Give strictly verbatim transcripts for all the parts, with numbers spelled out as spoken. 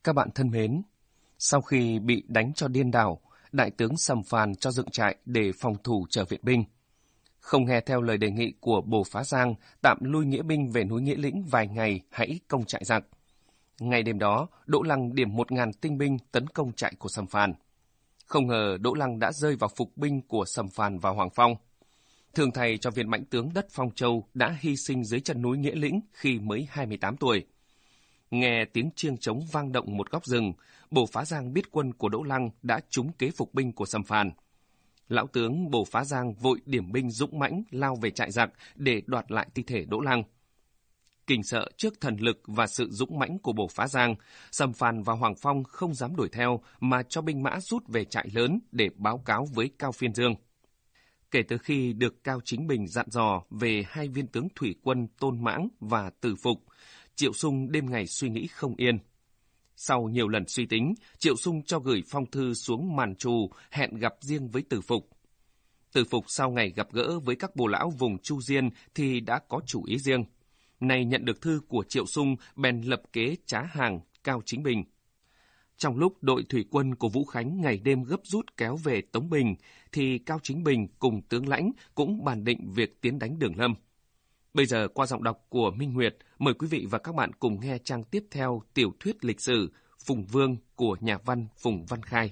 Các bạn thân mến, sau khi bị đánh cho điên đảo, Đại tướng Sầm Phàn cho dựng trại để phòng thủ chờ viện binh. Không nghe theo lời đề nghị của Bồ Phá Giang tạm lui nghĩa binh về núi Nghĩa Lĩnh vài ngày hãy công trại giặc. Ngày đêm đó, Đỗ Lăng điểm một ngàn tinh binh tấn công trại của Sầm Phàn. Không ngờ Đỗ Lăng đã rơi vào phục binh của Sầm Phàn và Hoàng Phong. Thường thầy cho viên mãnh tướng đất Phong Châu đã hy sinh dưới chân núi Nghĩa Lĩnh khi mới hai mươi tám tuổi. Nghe tiếng chiêng trống vang động một góc rừng, Bồ Phá Giang biết quân của Đỗ Lăng đã trúng kế phục binh của Sầm Phàn. Lão tướng Bồ Phá Giang vội điểm binh dũng mãnh lao về trại giặc để đoạt lại thi thể Đỗ Lăng. Kinh sợ trước thần lực và sự dũng mãnh của Bồ Phá Giang, Sầm Phàn và Hoàng Phong không dám đuổi theo mà cho binh mã rút về trại lớn để báo cáo với Cao Phiên Dương. Kể từ khi được Cao Chính Bình dặn dò về hai viên tướng thủy quân Tôn Mãng và Từ Phục, Triệu Sung đêm ngày suy nghĩ không yên. Sau nhiều lần suy tính, Triệu Sung cho gửi phong thư xuống Màn Trù hẹn gặp riêng với Từ Phục. Từ Phục sau ngày gặp gỡ với các bồ lão vùng Chu Diên thì đã có chủ ý riêng. Nay nhận được thư của Triệu Sung bèn lập kế trá hàng Cao Chính Bình. Trong lúc đội thủy quân của Vũ Khánh ngày đêm gấp rút kéo về Tống Bình, thì Cao Chính Bình cùng tướng lãnh cũng bàn định việc tiến đánh Đường Lâm. Bây giờ qua giọng đọc của Minh Nguyệt, mời quý vị và các bạn cùng nghe trang tiếp theo tiểu thuyết lịch sử Phùng Vương của nhà văn Phùng Văn Khai.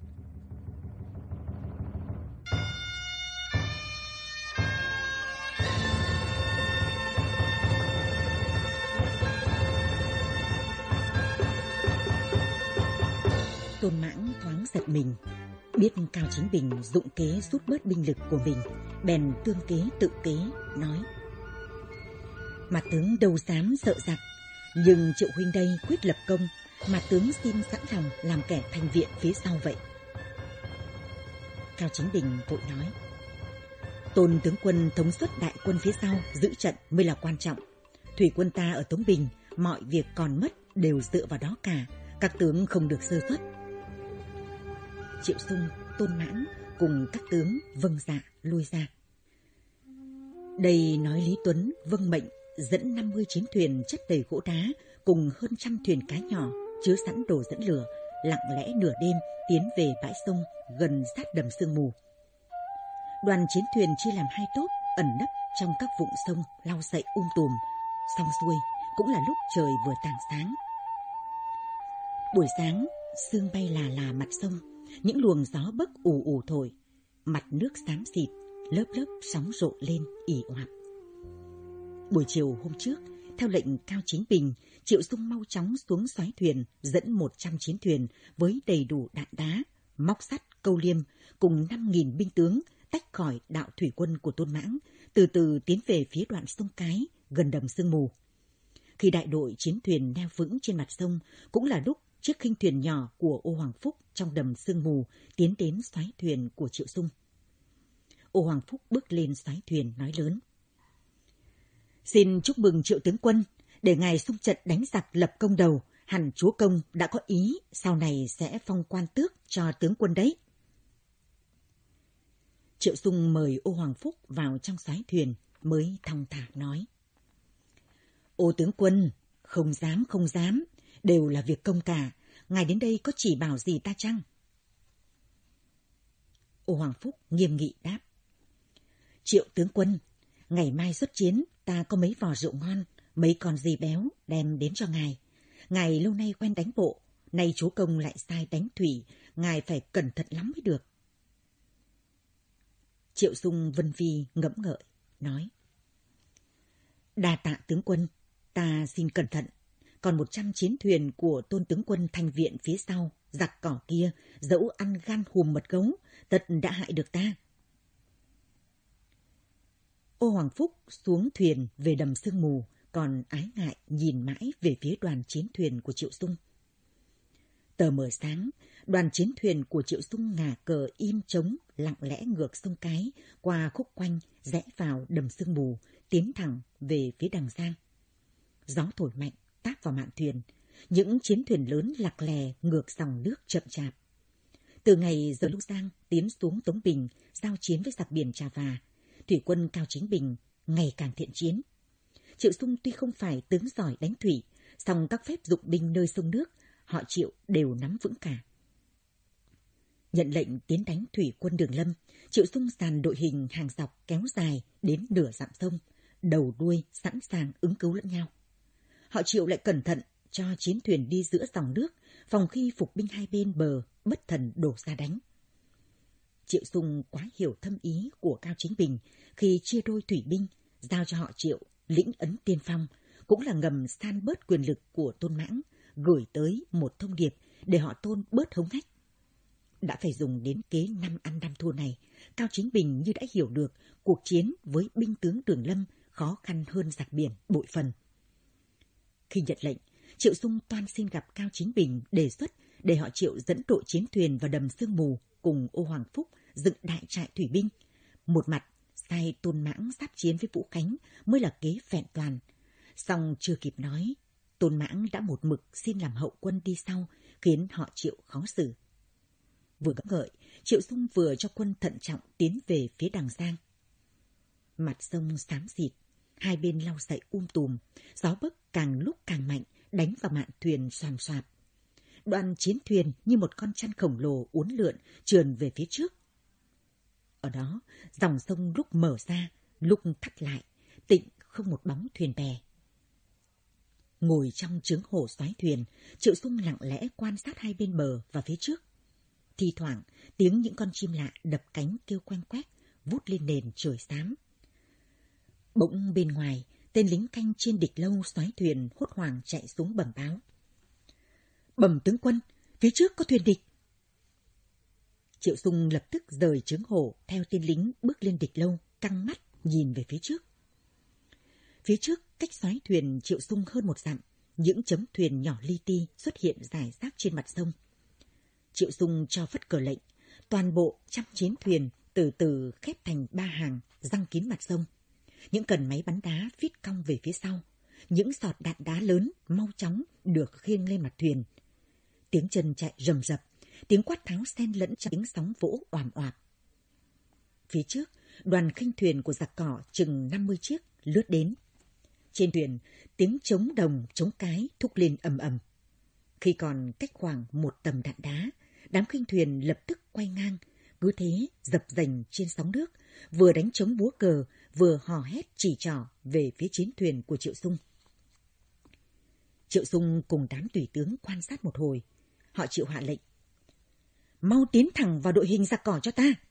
Tôn Mãng thoáng giật mình, biết Cao Chính Bình dụng kế rút bớt binh lực của mình, bèn tương kế tự kế, nói: Mặt tướng đâu dám sợ giặc, nhưng Triệu huynh đây quyết lập công, mà tướng xin sẵn lòng làm kẻ thanh viện phía sau vậy. Cao Chính Bình vội nói: Tôn tướng quân thống suất đại quân phía sau giữ trận mới là quan trọng. Thủy quân ta ở Tống Bình, mọi việc còn mất đều dựa vào đó cả, các tướng không được sơ suất. Triệu Sung, Tôn Mãng cùng các tướng vâng dạ lui ra. Đây nói Lý Tuấn vâng mệnh dẫn năm mươi chiến thuyền chất đầy gỗ đá cùng hơn trăm thuyền cá nhỏ chứa sẵn đồ dẫn lửa, lặng lẽ nửa đêm tiến về bãi sông gần sát đầm Sương Mù. Đoàn chiến thuyền chia làm hai tốp ẩn nấp trong các vũng sông lau sậy um tùm. Xong xuôi cũng là lúc trời vừa tảng sáng. Buổi sáng sương bay là là mặt sông, những luồng gió bấc ù ù thổi, mặt nước xám xịt, lớp lớp sóng rộ lên ì oạt. Buổi chiều hôm trước, theo lệnh Cao Chính Bình, Triệu Sung mau chóng xuống xoáy thuyền dẫn một trăm chiến thuyền với đầy đủ đạn đá, móc sắt, câu liêm cùng năm nghìn binh tướng tách khỏi đạo thủy quân của Tôn Mãng, từ từ tiến về phía đoạn sông Cái gần đầm Sương Mù. Khi đại đội chiến thuyền neo vững trên mặt sông, cũng là lúc chiếc khinh thuyền nhỏ của Ô Hoàng Phúc trong đầm Sương Mù tiến đến xoáy thuyền của Triệu Sung. Ô Hoàng Phúc bước lên xoáy thuyền nói lớn: Xin chúc mừng Triệu tướng quân, để ngài xung trận đánh giặc lập công đầu, hẳn chúa công đã có ý sau này sẽ phong quan tước cho tướng quân đấy. Triệu Sung mời Ô Hoàng Phúc vào trong xoáy thuyền mới thong thả nói: Ô tướng quân, không dám không dám, đều là việc công cả, ngài đến đây có chỉ bảo gì ta chăng? Ô Hoàng Phúc nghiêm nghị đáp: Triệu tướng quân, ngày mai xuất chiến ta có mấy vò rượu ngon, mấy con gì béo đem đến cho ngài. Ngài lâu nay quen đánh bộ, nay chúa công lại sai đánh thủy, ngài phải cẩn thận lắm mới được. Triệu Sung vân vi ngẫm ngợi, nói: Đa tạ tướng quân, ta xin cẩn thận. Còn một trăm chiến thuyền của Tôn tướng quân thanh viện phía sau, giặc cỏ kia, dẫu ăn gan hùm mật gấu, tất đã hại được ta. Ô Hoàng Phúc xuống thuyền về đầm Sương Mù, còn ái ngại nhìn mãi về phía đoàn chiến thuyền của Triệu Sung. Tờ mờ sáng, đoàn chiến thuyền của Triệu Sung ngả cờ im trống, lặng lẽ ngược sông Cái, qua khúc quanh, rẽ vào đầm Sương Mù, tiến thẳng về phía Đằng Giang. Gió thổi mạnh, táp vào mạn thuyền, những chiến thuyền lớn lặc lè ngược dòng nước chậm chạp. Từ ngày giờ Lưu Giang tiến xuống Tống Bình, giao chiến với giặc biển Trà Và, thủy quân Cao Chính Bình ngày càng thiện chiến. Triệu Sung tuy không phải tướng giỏi đánh thủy, song các phép dụng binh nơi sông nước họ Triệu đều nắm vững cả. Nhận lệnh tiến đánh thủy quân Đường Lâm, Triệu Sung dàn đội hình hàng dọc kéo dài đến nửa dặm sông, đầu đuôi sẵn sàng ứng cứu lẫn nhau. Họ Triệu lại cẩn thận cho chiến thuyền đi giữa dòng nước, phòng khi phục binh hai bên bờ bất thần đổ ra đánh. Triệu Sung quá hiểu thâm ý của Cao Chính Bình khi chia đôi thủy binh, giao cho họ Triệu lĩnh ấn tiên phong, cũng là ngầm san bớt quyền lực của Tôn Mãng, gửi tới một thông điệp để họ Tôn bớt hống hách. Đã phải dùng đến kế năm ăn năm thua này, Cao Chính Bình như đã hiểu được cuộc chiến với binh tướng Đường Lâm khó khăn hơn giặc biển bội phần. Khi nhận lệnh, Triệu Sung toan xin gặp Cao Chính Bình đề xuất để họ Triệu dẫn đội chiến thuyền vào đầm Sương Mù cùng Ô Hoàng Phúc dựng đại trại thủy binh. Một mặt, sai Tôn Mãng giáp chiến với Vũ Khánh mới là kế vẹn toàn. Song chưa kịp nói, Tôn Mãng đã một mực xin làm hậu quân đi sau, khiến họ Triệu khó xử. Vừa ngẫm ngợi, Triệu Sung vừa cho quân thận trọng tiến về phía Đằng Giang. Mặt sông xám xịt, hai bên lau dậy um tùm, gió bấc càng lúc càng mạnh, đánh vào mạn thuyền xoàm xoạp. Đoàn chiến thuyền như một con chăn khổng lồ uốn lượn trườn về phía trước. Ở đó, dòng sông lúc mở ra, lúc thắt lại, tịnh không một bóng thuyền bè. Ngồi trong trướng hổ xoáy thuyền, Triệu Sung lặng lẽ quan sát hai bên bờ và phía trước. Thi thoảng, tiếng những con chim lạ đập cánh kêu quanh quét, vút lên nền trời xám. Bỗng bên ngoài, tên lính canh trên địch lâu xoáy thuyền hốt hoảng chạy xuống bẩm báo. Bẩm tướng quân, phía trước có thuyền địch. Triệu Sung lập tức rời trướng hổ theo tên lính bước lên địch lâu, căng mắt nhìn về phía trước. Phía trước, cách xoáy thuyền Triệu Sung hơn một dặm, những chấm thuyền nhỏ li ti xuất hiện rải rác trên mặt sông. Triệu Sung cho phất cờ lệnh, toàn bộ trăm chiến thuyền từ từ khép thành ba hàng, giăng kín mặt sông. Những cần máy bắn đá vít cong về phía sau, những giọt đạn đá lớn mau chóng được khiêng lên mặt thuyền. Tiếng chân chạy rầm rập, tiếng quát tháo xen lẫn trong tiếng sóng vỗ oàm oạp. Phía trước, đoàn khinh thuyền của giặc cỏ chừng năm mươi chiếc lướt đến. Trên thuyền, tiếng trống đồng, trống cái thúc lên ầm ầm. Khi còn cách khoảng một tầm đạn đá, đám khinh thuyền lập tức quay ngang, cứ thế dập dềnh trên sóng nước, vừa đánh trống búa cờ, vừa hò hét chỉ trỏ về phía chiến thuyền của Triệu Sung. Triệu Sung cùng đám tùy tướng quan sát một hồi, họ Triệu hạ lệnh: mau tiến thẳng vào đội hình giặc cỏ cho ta.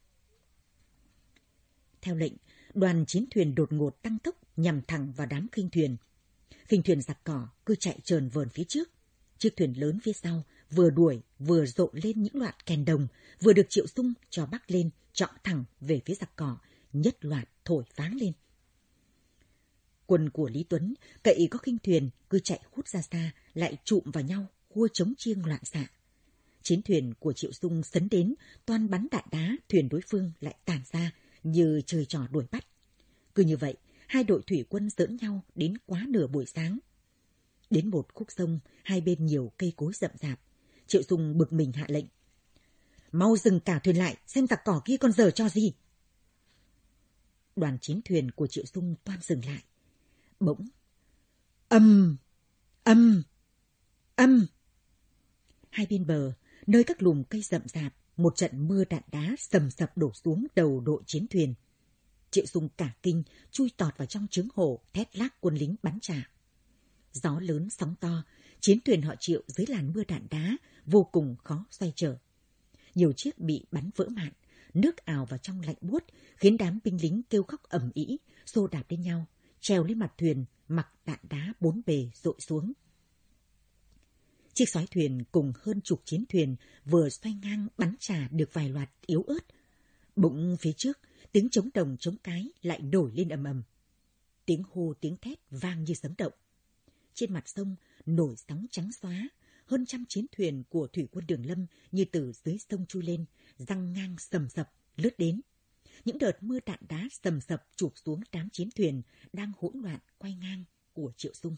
Theo lệnh, đoàn chiến thuyền đột ngột tăng tốc nhằm thẳng vào đám khinh thuyền. Khinh thuyền giặc cỏ cứ chạy trờn vờn phía trước, chiếc thuyền lớn phía sau vừa đuổi vừa rộ lên những loạt kèn đồng, vừa được Triệu Sung cho bắc lên trọ thẳng về phía giặc cỏ, nhất loạt thổi pháng lên. Quân của Lý Tuấn cậy có khinh thuyền cứ chạy hút ra xa, lại trụm vào nhau, khua trống chiêng loạn xạ. Chiến thuyền của Triệu Sung sấn đến, toan bắn đạn đá, thuyền đối phương lại tản ra như chơi trò đuổi bắt. Cứ như vậy, hai đội thủy quân giỡn nhau đến quá nửa buổi sáng. Đến một khúc sông, hai bên nhiều cây cối rậm rạp, Triệu Sung bực mình hạ lệnh: mau dừng cả thuyền lại, xem giặc cỏ kia còn giở cho gì. Đoàn chiến thuyền của Triệu Sung toan dừng lại. Bỗng, âm, âm, âm. Hai bên bờ, nơi các lùm cây rậm rạp, một trận mưa đạn đá sầm sập đổ xuống đầu đội chiến thuyền. Triệu Sung cả kinh, chui tọt vào trong trướng hổ, thét lác quân lính bắn trả. Gió lớn sóng to, chiến thuyền họ Triệu dưới làn mưa đạn đá vô cùng khó xoay trở. Nhiều chiếc bị bắn vỡ mạn, nước ào vào trong lạnh buốt, khiến đám binh lính kêu khóc ầm ĩ, xô đạp lên nhau, trèo lên mặt thuyền, mặc đạn đá bốn bề dội xuống. Chiếc xoáy thuyền cùng hơn chục chiến thuyền vừa xoay ngang bắn trả được vài loạt yếu ớt. Bỗng phía trước, tiếng trống đồng trống cái lại nổi lên ầm ầm. Tiếng hô tiếng thét vang như sấm động. Trên mặt sông nổi sóng trắng xóa, hơn trăm chiến thuyền của thủy quân Đường Lâm như từ dưới sông chui lên, giăng ngang sầm sập lướt đến. Những đợt mưa đạn đá sầm sập chụp xuống đám chiến thuyền đang hỗn loạn quay ngang của Triệu Sung.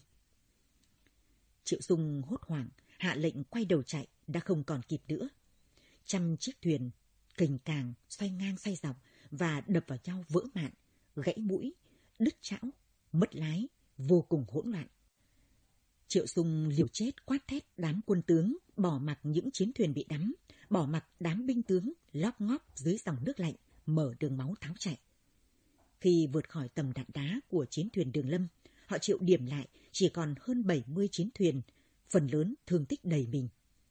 Triệu Sung hốt hoảng, hạ lệnh quay đầu chạy, đã không còn kịp nữa. Trăm chiếc thuyền cềnh càng xoay ngang xoay dọc và đập vào nhau vỡ mạn, gãy mũi, đứt chảo, mất lái, vô cùng hỗn loạn. Triệu Sung liều chết quát thét đám quân tướng bỏ mặc những chiến thuyền bị đắm, bỏ mặc đám binh tướng lóp ngóp dưới dòng nước lạnh, mở đường máu tháo chạy. Khi vượt khỏi tầm đạn đá của chiến thuyền Đường Lâm, họ Triệu điểm lại chỉ còn hơn bảy mươi chiến thuyền, phần lớn thương tích đầy mình.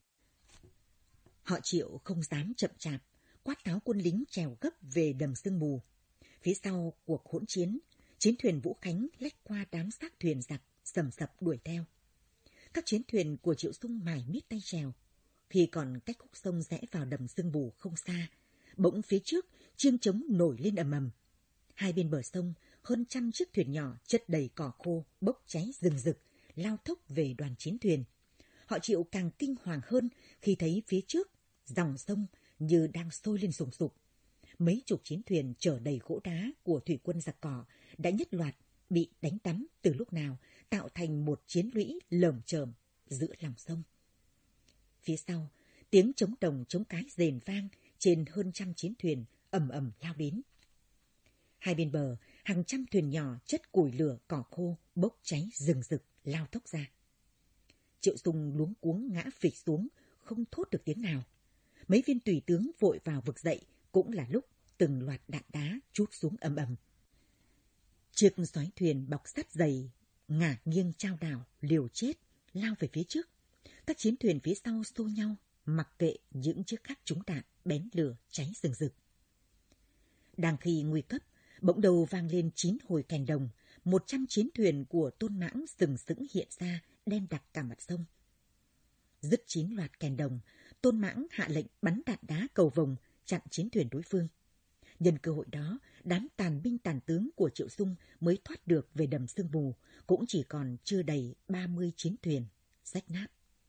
Họ Triệu không dám chậm chạp, quát tháo quân lính trèo gấp về đầm sương mù. Phía sau cuộc hỗn chiến, chiến thuyền Vũ Khánh lách qua đám xác thuyền giặc, sầm sập đuổi theo. Các chiến thuyền của Triệu Sung mải miết tay trèo. Khi còn cách khúc sông rẽ vào đầm sương mù không xa, bỗng phía trước chiêng trống nổi lên ầm ầm. Hai bên bờ sông, hơn trăm chiếc thuyền nhỏ chất đầy cỏ khô bốc cháy rừng rực, lao thốc về đoàn chiến thuyền. Họ Triệu càng kinh hoàng hơn khi thấy phía trước dòng sông như đang sôi lên sùng sục. Mấy chục chiến thuyền chở đầy gỗ đá của thủy quân giặc cỏ đã nhất loạt bị đánh tắm từ lúc nào, tạo thành một chiến lũy lởm chởm giữa lòng sông. Phía sau, tiếng trống đồng trống cái rền vang trên hơn trăm chiến thuyền ầm ầm lao đến. Hai bên bờ, hàng trăm thuyền nhỏ chất củi lửa cỏ khô bốc cháy rừng rực lao thốc ra. Triệu Sung luống cuống ngã phịch xuống, không thốt được tiếng nào. Mấy viên tùy tướng vội vào vực dậy, cũng là lúc từng loạt đạn đá trút xuống ầm ầm. Chiếc xoáy thuyền bọc sắt dày ngả nghiêng chao đảo liều chết lao về phía trước. Các chiến thuyền phía sau xô nhau, mặc kệ những chiếc khác trúng đạn bén lửa cháy rừng rực. Đang khi nguy cấp, bỗng đầu vang lên chín hồi kèn đồng, một trăm chiến thuyền của Tôn Mãng sừng sững hiện ra, đen đặc cả mặt sông. Dứt chín loạt kèn đồng, Tôn Mãng hạ lệnh bắn đạn đá cầu vồng chặn chiến thuyền đối phương. Nhân cơ hội đó, đám tàn binh tàn tướng của Triệu Sung mới thoát được về đầm sương mù, cũng chỉ còn chưa đầy ba mươi chiến thuyền rách nát.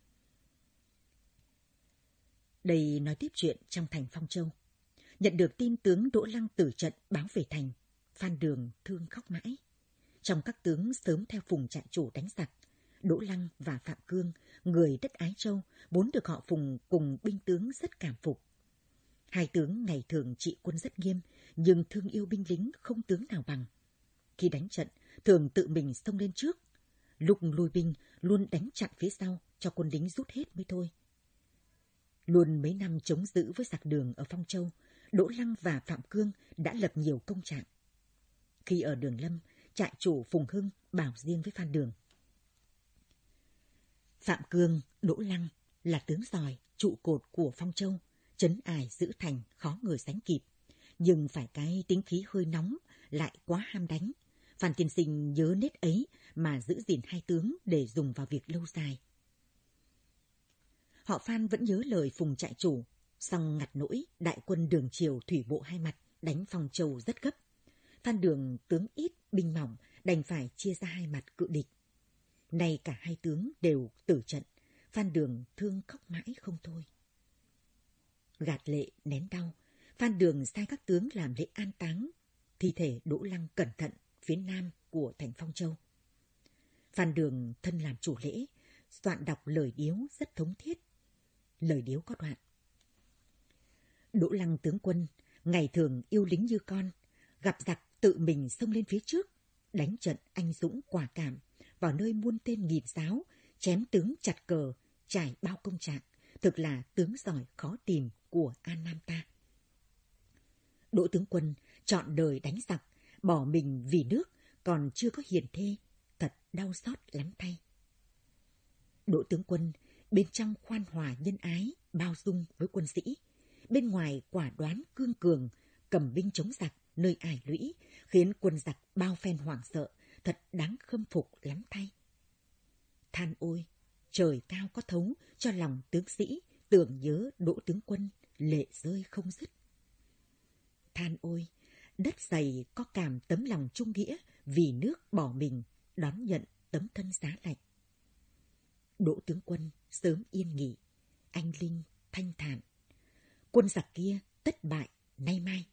Đây nói tiếp chuyện trong thành Phong Châu. Nhận được tin tướng Đỗ Lăng tử trận báo về thành, Phan Đường thương khóc mãi. Trong các tướng sớm theo Phùng trại chủ đánh giặc, Đỗ Lăng và Phạm Cương, người đất Ái Châu, vốn được họ Phùng cùng binh tướng rất cảm phục. Hai tướng ngày thường trị quân rất nghiêm, nhưng thương yêu binh lính không tướng nào bằng. Khi đánh trận, thường tự mình xông lên trước. Lúc lui binh, luôn đánh chặn phía sau, cho quân lính rút hết mới thôi. Luôn mấy năm chống giữ với giặc Đường ở Phong Châu, Đỗ Lăng và Phạm Cương đã lập nhiều công trạng. Khi ở Đường Lâm, trại chủ Phùng Hưng bảo riêng với Phan Đường: Phạm Cương, Đỗ Lăng là tướng giỏi, trụ cột của Phong Châu, trấn ải giữ thành khó người sánh kịp, nhưng phải cái tính khí hơi nóng, lại quá ham đánh. Phan tiên sinh nhớ nết ấy mà giữ gìn hai tướng để dùng vào việc lâu dài. Họ Phan vẫn nhớ lời Phùng trại chủ, song ngặt nỗi đại quân Đường Triều thủy bộ hai mặt đánh Phong Châu rất gấp. Phan Đường tướng ít, binh mỏng, đành phải chia ra hai mặt cự địch. Nay cả hai tướng đều tử trận, Phan Đường thương khóc mãi không thôi. Gạt lệ nén đau, Phan Đường sai các tướng làm lễ an táng thi thể Đỗ Lăng cẩn thận phía nam của thành Phong Châu. Phan Đường thân làm chủ lễ, soạn đọc lời điếu rất thống thiết. Lời điếu có đoạn: Đỗ Lăng tướng quân, ngày thường yêu lính như con, gặp giặc tự mình xông lên phía trước, đánh trận anh dũng quả cảm, vào nơi muôn tên nghìn giáo, chém tướng chặt cờ, trải bao công trạng, thực là tướng giỏi khó tìm của An Nam ta. Đỗ tướng quân chọn đời đánh giặc, bỏ mình vì nước, còn chưa có hiền thê, thật đau xót lắm thay. Đỗ tướng quân bên trong khoan hòa nhân ái, bao dung với quân sĩ, bên ngoài quả đoán cương cường, cầm binh chống giặc nơi ải lũy, khiến quân giặc bao phen hoảng sợ, thật đáng khâm phục lắm thay. Than ôi, trời cao có thấu cho lòng tướng sĩ, tưởng nhớ Đỗ tướng quân, lệ rơi không dứt. Than ôi, đất dày có cảm tấm lòng trung nghĩa, vì nước bỏ mình, đón nhận tấm thân giá lạnh. Đỗ tướng quân sớm yên nghỉ, anh linh thanh thản, quân giặc kia tất bại nay mai.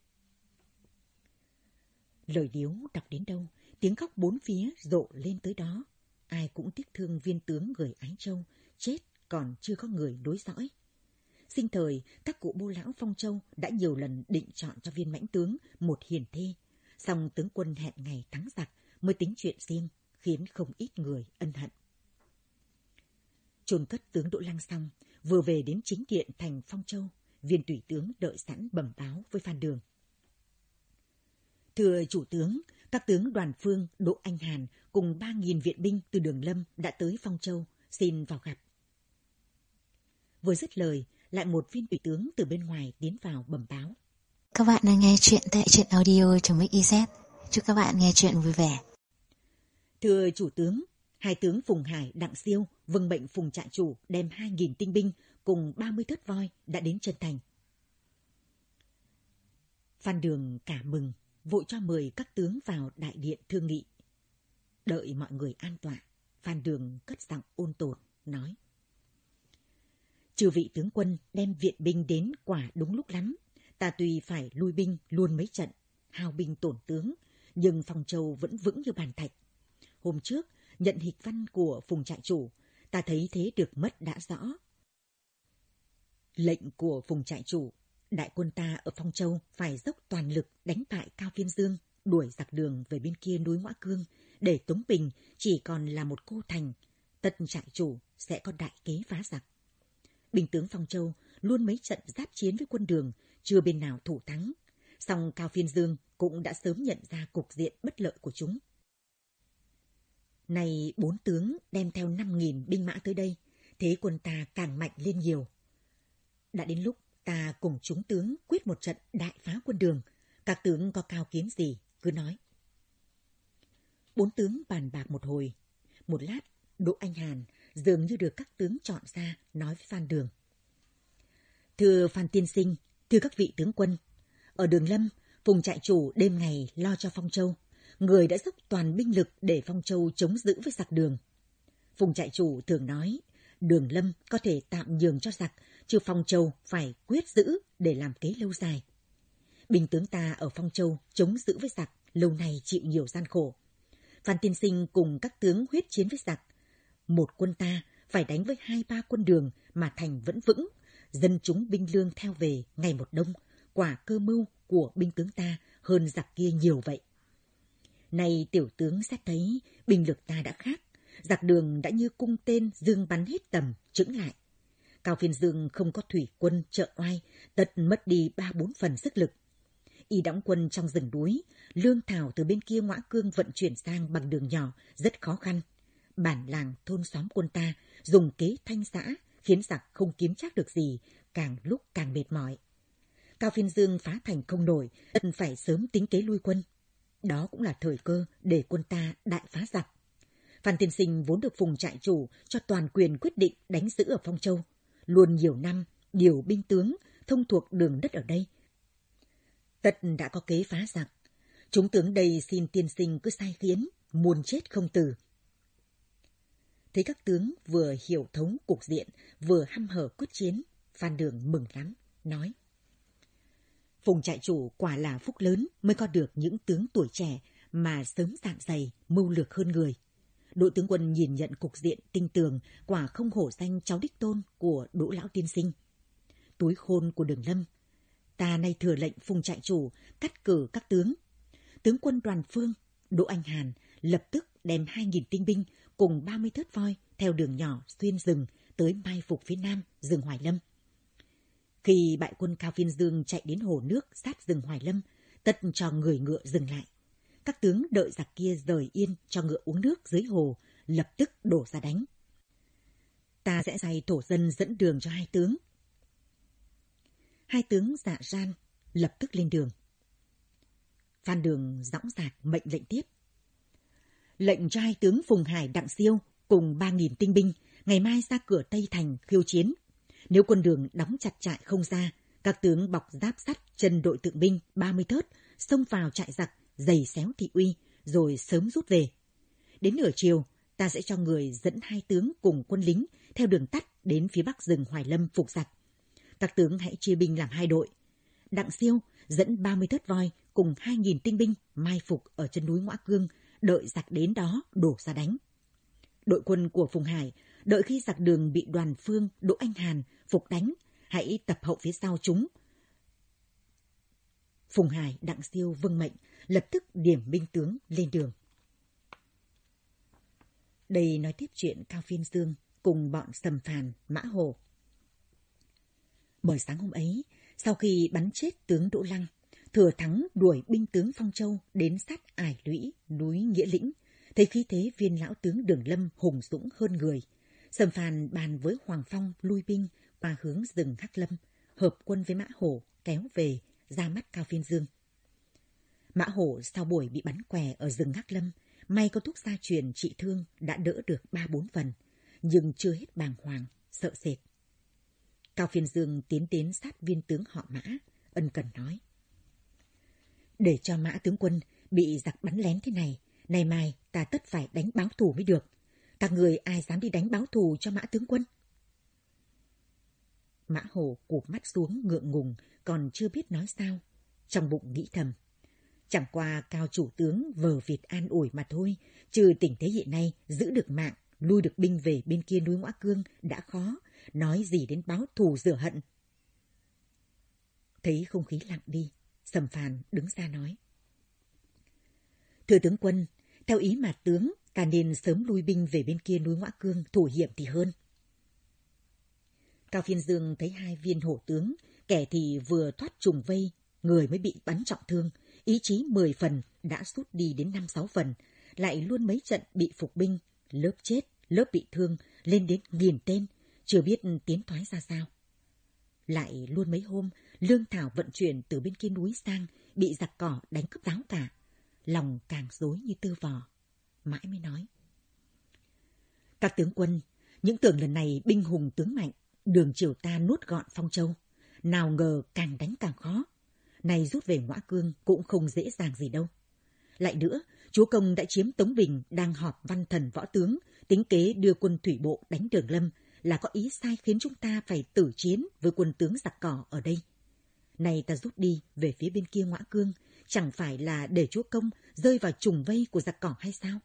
Lời điếu đọc đến đâu, tiếng khóc bốn phía rộ lên tới đó. Ai cũng tiếc thương viên tướng người Ái Châu, chết còn chưa có người nối dõi. Sinh thời, các cụ bô lão Phong Châu đã nhiều lần định chọn cho viên mãnh tướng một hiền thê, song tướng quân hẹn ngày thắng giặc mới tính chuyện riêng, khiến không ít người ân hận. Chôn cất tướng Đỗ Lăng xong, Vừa về đến chính điện thành Phong Châu, viên tùy tướng đợi sẵn bẩm báo với Phan Đường. Thưa chủ tướng, các tướng Đoàn Phương, Đỗ Anh Hàn cùng ba nghìn viện binh từ Đường Lâm đã tới Phong Châu, xin vào gặp. Vừa dứt lời, lại một viên tùy tướng từ bên ngoài tiến vào bẩm báo. Các bạn đang nghe chuyện tại truyện audio chấm xyz. Chúc các bạn nghe chuyện vui vẻ. Thưa chủ tướng, hai tướng Phùng Hải, Đặng Siêu vâng mệnh Phùng trại chủ đem hai nghìn tinh binh cùng ba mươi thớt voi đã đến chân thành. Phan Đường cả mừng, vội cho mời các tướng vào đại điện thương nghị. Đợi mọi người an tọa, Phan Đường cất giọng ôn tồn, nói. Chư vị tướng quân đem viện binh đến quả đúng lúc lắm. Ta tuy phải lui binh luôn mấy trận, hao binh tổn tướng, nhưng Phong Châu vẫn vững như bàn thạch. Hôm trước, nhận hịch văn của Phùng trại chủ, ta thấy thế được mất đã rõ. Lệnh của Phùng trại chủ, đại quân ta ở Phong Châu phải dốc toàn lực đánh bại Cao Phiên Dương, đuổi giặc Đường về bên kia núi Ngoã Cương, để Tống Bình chỉ còn là một cô thành. Tất trại chủ sẽ có đại kế phá giặc. Binh tướng Phong Châu luôn mấy trận giáp chiến với quân Đường, chưa bên nào thủ thắng. Song Cao Phiên Dương cũng đã sớm nhận ra cục diện bất lợi của chúng. Này bốn tướng đem theo năm nghìn binh mã tới đây, thế quân ta càng mạnh lên nhiều. Đã đến lúc ta cùng chúng tướng quyết một trận đại phá quân Đường. Các tướng có cao kiến gì, cứ nói. Bốn tướng bàn bạc một hồi. Một lát, Đỗ Anh Hàn dường như được các tướng chọn ra, nói với Phan Đường. Thưa Phan tiên sinh, thưa các vị tướng quân, ở Đường Lâm, Phùng trại chủ đêm ngày lo cho Phong Châu. Người đã dốc toàn binh lực để Phong Châu chống giữ với giặc Đường. Phùng trại chủ thường nói, Đường Lâm có thể tạm nhường cho giặc, chứ Phong Châu phải quyết giữ để làm kế lâu dài. Binh tướng ta ở Phong Châu chống giữ với giặc, lâu nay chịu nhiều gian khổ. Phan tiên sinh cùng các tướng huyết chiến với giặc. Một quân ta phải đánh với hai ba quân Đường mà thành vẫn vững, dân chúng binh lương theo về ngày một đông, quả cơ mưu của binh tướng ta hơn giặc kia nhiều vậy. Nay tiểu tướng xét thấy binh lực ta đã khác, giặc Đường đã như cung tên dương bắn hết tầm, chững lại. Cao Phiên Dương không có thủy quân trợ oai, tất mất đi ba bốn phần sức lực. Y đóng quân trong rừng núi, lương thảo từ bên kia Ngoã Cương vận chuyển sang bằng đường nhỏ rất khó khăn. Bản làng thôn xóm quân ta dùng kế thanh xã, khiến giặc không kiếm trác được gì, càng lúc càng mệt mỏi. Cao Phiên Dương phá thành không nổi, tất phải sớm tính kế lui quân. Đó cũng là thời cơ để quân ta đại phá giặc. Phan tiên sinh vốn được Phùng trại chủ cho toàn quyền quyết định đánh giữ ở Phong Châu, luôn nhiều năm điều binh tướng thông thuộc đường đất ở đây. Tất đã có kế phá giặc, chúng tướng đây xin tiên sinh cứ sai khiến, muôn chết không từ. Thấy các tướng vừa hiểu thấu cục diện, vừa hăm hở quyết chiến, Phan Đường mừng lắm, nói. Phùng trại chủ quả là phúc lớn mới có được những tướng tuổi trẻ mà sớm dạn dày, mưu lược hơn người. Đội tướng quân nhìn nhận cục diện tinh tường, quả không hổ danh cháu đích tôn của Đỗ lão tiên sinh. Túi khôn của Đường Lâm, ta nay thừa lệnh Phùng trại chủ cắt cử các tướng. Tướng quân Đoàn Phương, Đỗ Anh Hàn lập tức đem hai nghìn tinh binh cùng ba mươi thớt voi theo đường nhỏ xuyên rừng tới mai phục phía nam rừng Hoài Lâm. Khi bại quân Cao Phiên Dương chạy đến hồ nước sát rừng Hoài Lâm, tất cho người ngựa dừng lại. Các tướng đợi giặc kia rời yên cho ngựa uống nước dưới hồ, lập tức đổ ra đánh. Ta sẽ sai thổ dân dẫn đường cho hai tướng. Hai tướng dạ ran lập tức lên đường. Phan Đường dõng dạc mệnh lệnh tiếp. Lệnh cho hai tướng Phùng Hải, Đặng Siêu cùng ba nghìn tinh binh ngày mai ra cửa Tây Thành khiêu chiến. Nếu quân Đường đóng chặt trại không ra, các tướng bọc giáp sắt chân đội tượng binh ba mươi thớt xông vào trại giặc, giày xéo thị uy, rồi sớm rút về. Đến nửa chiều, ta sẽ cho người dẫn hai tướng cùng quân lính theo đường tắt đến phía bắc rừng Hoài Lâm phục giặc. Các tướng hãy chia binh làm hai đội. Đặng Siêu dẫn ba mươi thớt voi cùng hai nghìn tinh binh mai phục ở chân núi Ngoã Cương, đợi giặc đến đó đổ ra đánh. Đội quân của Phùng Hải đợi khi giặc Đường bị Đoàn Phương, Đỗ Anh Hàn phục đánh, hãy tập hậu phía sau chúng. Phùng Hải, Đặng Siêu vâng mệnh, lập tức điểm binh tướng lên đường. Đây nói tiếp chuyện Cao Phiên Dương cùng bọn Sầm Phàn, Mã Hồ. Buổi sáng hôm ấy, sau khi bắn chết tướng Đỗ Lăng, Thừa Thắng đuổi binh tướng Phong Châu đến sát Ải Lũy, núi Nghĩa Lĩnh. Thấy khí thế viên lão tướng Đường Lâm hùng dũng hơn người, Sầm Phàn bàn với Hoàng Phong lui binh qua hướng rừng Hắc Lâm, hợp quân với Mã Hổ kéo về ra mắt Cao Phiên Dương. Mã Hổ sau buổi bị bắn què ở rừng Hắc Lâm, may có thuốc gia truyền trị thương đã đỡ được ba bốn phần, nhưng chưa hết bàng hoàng, sợ sệt. Cao Phiên Dương tiến đến sát viên tướng họ Mã, ân cần nói: để cho Mã tướng quân bị giặc bắn lén thế này, nay mai ta tất phải đánh báo thù mới được. Các người ai dám đi đánh báo thù cho Mã tướng quân? Mã Hổ cụp mắt xuống ngượng ngùng, còn chưa biết nói sao. Trong bụng nghĩ thầm: chẳng qua Cao chủ tướng vờ vịt an ủi mà thôi, trừ tình thế hiện nay giữ được mạng, lui được binh về bên kia núi Ngõa Cương đã khó, nói gì đến báo thù rửa hận. Thấy không khí lặng đi, Sầm Phàn đứng ra nói: thưa tướng quân, theo ý mà tướng, ta nên sớm lui binh về bên kia núi Ngõa Cương thủ hiểm thì hơn. Cao Phiên Dương thấy hai viên hổ tướng, kẻ thì vừa thoát trùng vây, người mới bị bắn trọng thương, ý chí mười phần đã sút đi đến năm sáu phần, lại luôn mấy trận bị phục binh, lớp chết, lớp bị thương, lên đến nghìn tên, chưa biết tiến thoái ra sao. Lại luôn mấy hôm, lương thảo vận chuyển từ bên kia núi sang, bị giặc cỏ đánh cướp ráo cả, lòng càng rối như tơ vò. Mãi mới nói: các tướng quân, những tưởng lần này binh hùng tướng mạnh, đường triều ta nuốt gọn Phong Châu, nào ngờ càng đánh càng khó. Này rút về Ngõa Cương cũng không dễ dàng gì đâu. Lại nữa, chúa công đã chiếm Tống Bình, đang họp văn thần võ tướng, tính kế đưa quân thủy bộ đánh Đường Lâm, là có ý sai khiến chúng ta phải tử chiến với quân tướng giặc cỏ ở đây. Này ta rút đi về phía bên kia Ngõa Cương, chẳng phải là để chúa công rơi vào trùng vây của giặc cỏ hay sao?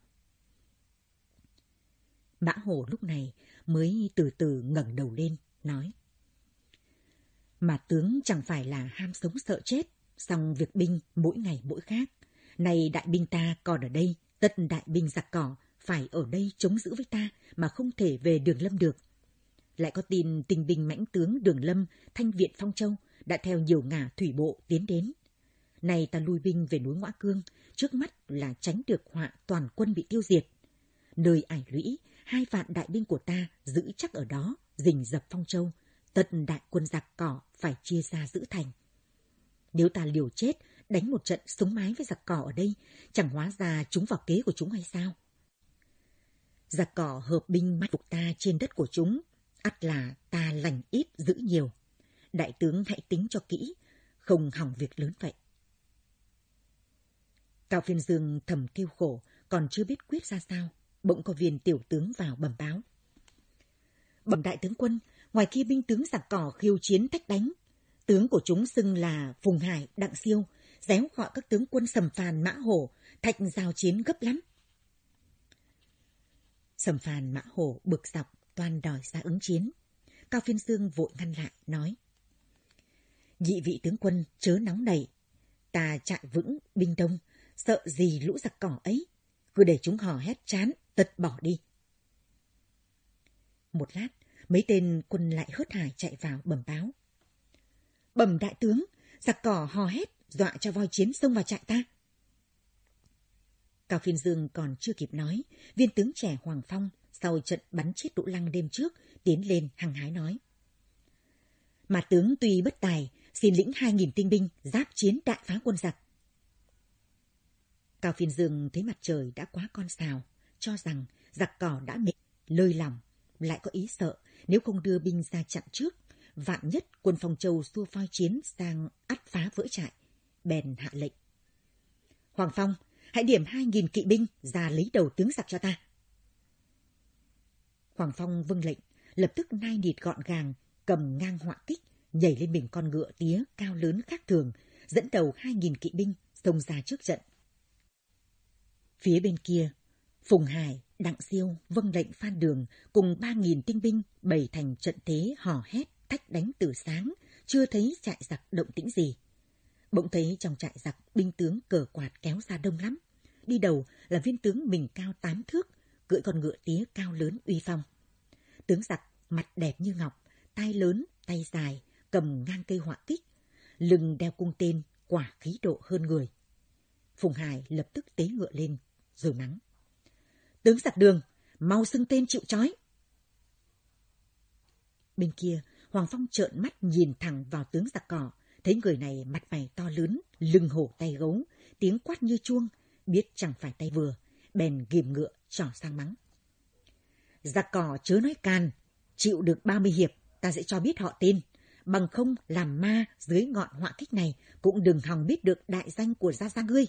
Mã Hổ lúc này mới từ từ ngẩng đầu lên, nói: mà tướng chẳng phải là ham sống sợ chết, song việc binh mỗi ngày mỗi khác. Này đại binh ta còn ở đây, tất đại binh giặc cỏ phải ở đây chống giữ với ta mà không thể về Đường Lâm được. Lại có tin tinh binh mãnh tướng Đường Lâm, thanh viện Phong Châu đã theo nhiều ngả thủy bộ tiến đến. Này ta lui binh về núi Ngõa Cương, trước mắt là tránh được họa toàn quân bị tiêu diệt. Nơi Ải Lũy, hai vạn đại binh của ta giữ chắc ở đó, rình dập Phong Châu, tất đại quân giặc cỏ phải chia ra giữ thành. Nếu ta liều chết đánh một trận sống mái với giặc cỏ ở đây, chẳng hóa ra chúng vào kế của chúng hay sao? Giặc cỏ hợp binh mai phục ta trên đất của chúng, ắt là ta lành ít giữ nhiều. Đại tướng hãy tính cho kỹ, không hỏng việc lớn vậy. Cao Phiên Dương thầm kêu khổ, còn chưa biết quyết ra sao, bỗng có viên tiểu tướng vào bẩm báo: bẩm đại tướng quân, ngoài kia binh tướng giặc cỏ khiêu chiến thách đánh. Tướng của chúng xưng là Phùng Hải, Đặng Siêu, réo gọi các tướng quân Sầm Phàn, Mã Hổ, thạch giao chiến gấp lắm. Sầm Phàn, Mã Hổ bực dọc, toan đòi ra ứng chiến. Cao Phiên Dương vội ngăn lại, nói: nhị vị tướng quân chớ nóng nảy, ta chạy vững binh đông, sợ gì lũ giặc cỏ ấy, cứ để chúng hò hét chán, tật bỏ đi. Một lát, mấy tên quân lại hớt hải chạy vào bẩm báo: bẩm đại tướng, giặc cỏ hò hét dọa cho voi chiến xông vào trại ta. Cao Phiên Dương còn chưa kịp nói, viên tướng trẻ Hoàng Phong sau trận bắn chết Đỗ Lăng đêm trước tiến lên hăng hái nói: mà tướng tuy bất tài, xin lĩnh hai nghìn tinh binh giáp chiến đại phá quân giặc. Cao Phiên Dương thấy mặt trời đã quá con sào, cho rằng giặc cỏ đã mệt, lơi lòng, lại có ý sợ nếu không đưa binh ra chặn trước, vạn nhất quân Phong Châu xua phoi chiến sang ắt phá vỡ trại, bèn hạ lệnh: Hoàng Phong, hãy điểm hai nghìn kỵ binh ra lấy đầu tướng giặc cho ta. Hoàng Phong vâng lệnh, lập tức nai nịt gọn gàng, cầm ngang họa kích, nhảy lên mình con ngựa tía cao lớn khác thường, dẫn đầu hai nghìn kỵ binh xông ra trước trận. Phía bên kia, Phùng Hải, Đặng Siêu vâng lệnh Phan Đường cùng ba nghìn tinh binh bày thành trận thế hò hét thách đánh từ sáng, chưa thấy trại giặc động tĩnh gì. Bỗng thấy trong trại giặc binh tướng cờ quạt kéo ra đông lắm. Đi đầu là viên tướng mình cao tám thước, cưỡi con ngựa tía cao lớn uy phong. Tướng giặc mặt đẹp như ngọc, tai lớn, tay dài, cầm ngang cây họa kích, lưng đeo cung tên, quả khí độ hơn người. Phùng Hải lập tức tế ngựa lên, rồi mắng: "Tướng giặc Đường, mau xưng tên chịu trói!" Bên kia, Hoàng Phong trợn mắt nhìn thẳng vào tướng giặc cỏ, thấy người này mặt mày to lớn, lưng hổ tay gấu, tiếng quát như chuông, biết chẳng phải tay vừa, bèn ghìm ngựa trỏ sang mắng: "Giặc cỏ chớ nói càn, chịu được ba mươi hiệp, ta sẽ cho biết họ tên, bằng không làm ma dưới ngọn họa kích này cũng đừng hòng biết được đại danh của gia gia ngươi."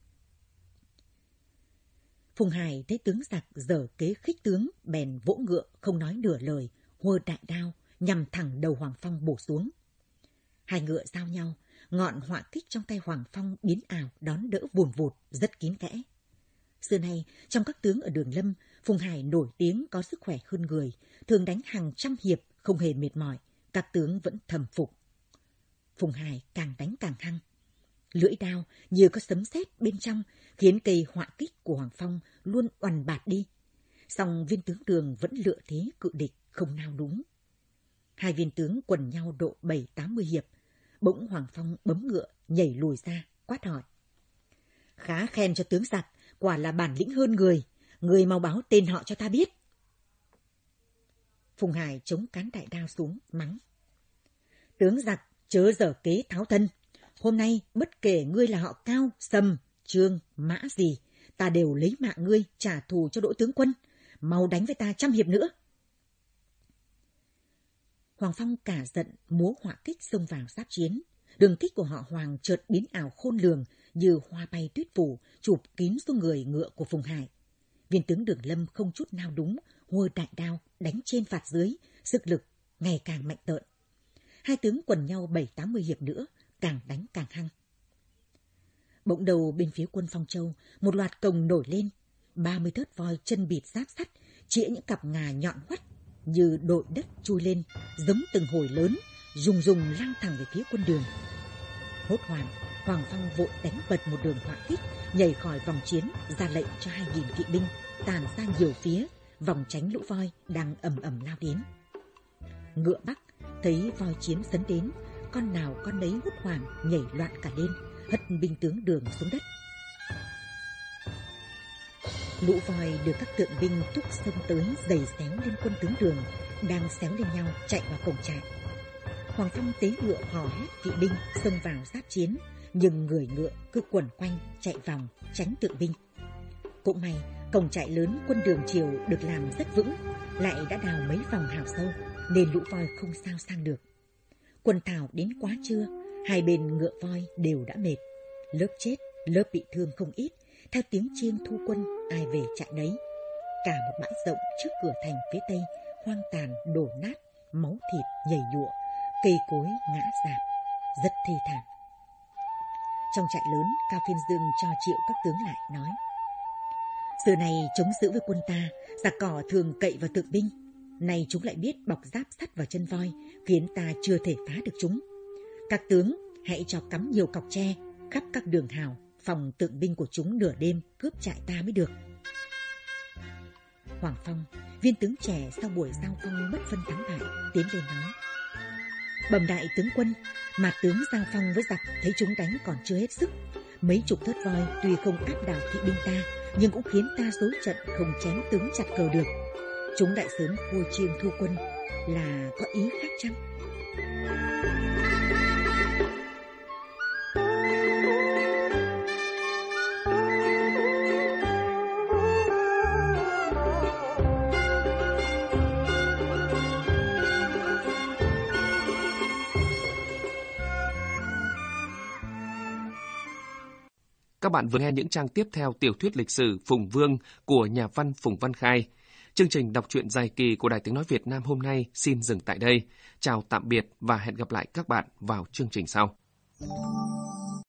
Phùng Hải thấy tướng giặc dở kế khích tướng, bèn vỗ ngựa không nói nửa lời, huơ đại đao nhằm thẳng đầu Hoàng Phong bổ xuống. Hai ngựa giao nhau, ngọn họa kích trong tay Hoàng Phong biến ảo đón đỡ vùn vụt, rất kín kẽ. Xưa nay, trong các tướng ở Đường Lâm, Phùng Hải nổi tiếng có sức khỏe hơn người, thường đánh hàng trăm hiệp không hề mệt mỏi, các tướng vẫn thầm phục. Phùng Hải càng đánh càng hăng. Lưỡi đao như có sấm sét bên trong, khiến cây họa kích của Hoàng Phong luôn oằn bạt đi. Song viên tướng Đường vẫn lựa thế cự địch, không nao đúng. Hai viên tướng quần nhau độ bảy tám mươi hiệp, bỗng Hoàng Phong bấm ngựa nhảy lùi ra, quát hỏi: "Khá khen cho tướng giặc, quả là bản lĩnh hơn người, người mau báo tên họ cho ta biết." Phùng Hải chống cán đại đao xuống, mắng: "Tướng giặc chớ dở kế tháo thân, hôm nay bất kể ngươi là họ Cao, Sầm, Trương, Mã gì, ta đều lấy mạng ngươi trả thù cho Đỗ tướng quân, mau đánh với ta trăm hiệp nữa." Hoàng Phong cả giận múa họa kích xông vào giáp chiến. Đường kích của họ Hoàng chợt biến ảo khôn lường như hoa bay tuyết phủ, chụp kín xuống người ngựa của Phùng Hải. Viên tướng Đường Lâm không chút nào đúng, huơ đại đao đánh trên phạt dưới, sức lực ngày càng mạnh tợn. Hai tướng quần nhau bảy tám mươi hiệp nữa, càng đánh càng hăng. Bỗng đầu bên phía quân Phong Châu, một loạt cồng nổi lên, ba mươi thớt voi chân bịt giáp sắt, chĩa những cặp ngà nhọn hoắt như đội đất chui lên, giống từng hồi lớn, rùng rùng lao thẳng về phía quân Đường. Hốt hoảng, Hoàng Phong vội đánh bật một đường họa kích, nhảy khỏi vòng chiến, ra lệnh cho hai nghìn kỵ binh tản ra nhiều phía, vòng tránh lũ voi đang ầm ầm lao đến. Ngựa Bắc thấy voi chiến sấn đến, con nào con nấy hốt hoảng nhảy loạn cả lên, hất binh tướng Đường xuống đất. Lũ voi được các tượng binh thúc xông tới, giày xéo lên quân tướng Đường đang xéo lên nhau chạy vào cổng trại. Hoàng Phong tế ngựa hò hét kỵ binh xông vào giáp chiến, nhưng người ngựa cứ quẩn quanh chạy vòng tránh tượng binh. Cũng may cổng trại lớn quân Đường Triều được làm rất vững, lại đã đào mấy vòng hào sâu nên lũ voi không sao sang được. Quân Tào đến quá trưa, hai bên ngựa voi đều đã mệt, lớp chết lớp bị thương không ít. Theo tiếng chiêng thu quân, ai về trại đấy. Cả một bãi rộng trước cửa thành phía tây hoang tàn đổ nát, máu thịt nhầy nhụa, cây cối ngã rạp, rất thê thảm. Trong trại lớn, Cao Phiên Dương cho triệu các tướng lại nói: "Xưa này chống giữ với quân ta, giặc cỏ thường cậy vào tượng binh, nay chúng lại biết bọc giáp sắt vào chân voi, khiến ta chưa thể phá được chúng. Các tướng hãy cho cắm nhiều cọc tre khắp các đường hào, phòng tượng binh của chúng nửa đêm cướp trại ta mới được." Hoàng Phong, viên tướng trẻ sau buổi giao phong bất phân thắng bại, tiến lên nói: "Bẩm đại tướng quân, mà tướng giao phong với giặc thấy chúng đánh còn chưa hết sức. Mấy chục thớt voi tuy không áp đảo kỵ binh ta, nhưng cũng khiến ta rối trận không chém tướng chặt cờ được. Chúng đại sớm khua chiêng thu quân là có ý khác chăng?" Các bạn vừa nghe những trang tiếp theo tiểu thuyết lịch sử Phùng Vương của nhà văn Phùng Văn Khai. Chương trình đọc truyện dài kỳ của Đài Tiếng Nói Việt Nam hôm nay xin dừng tại đây. Chào tạm biệt và hẹn gặp lại các bạn vào chương trình sau.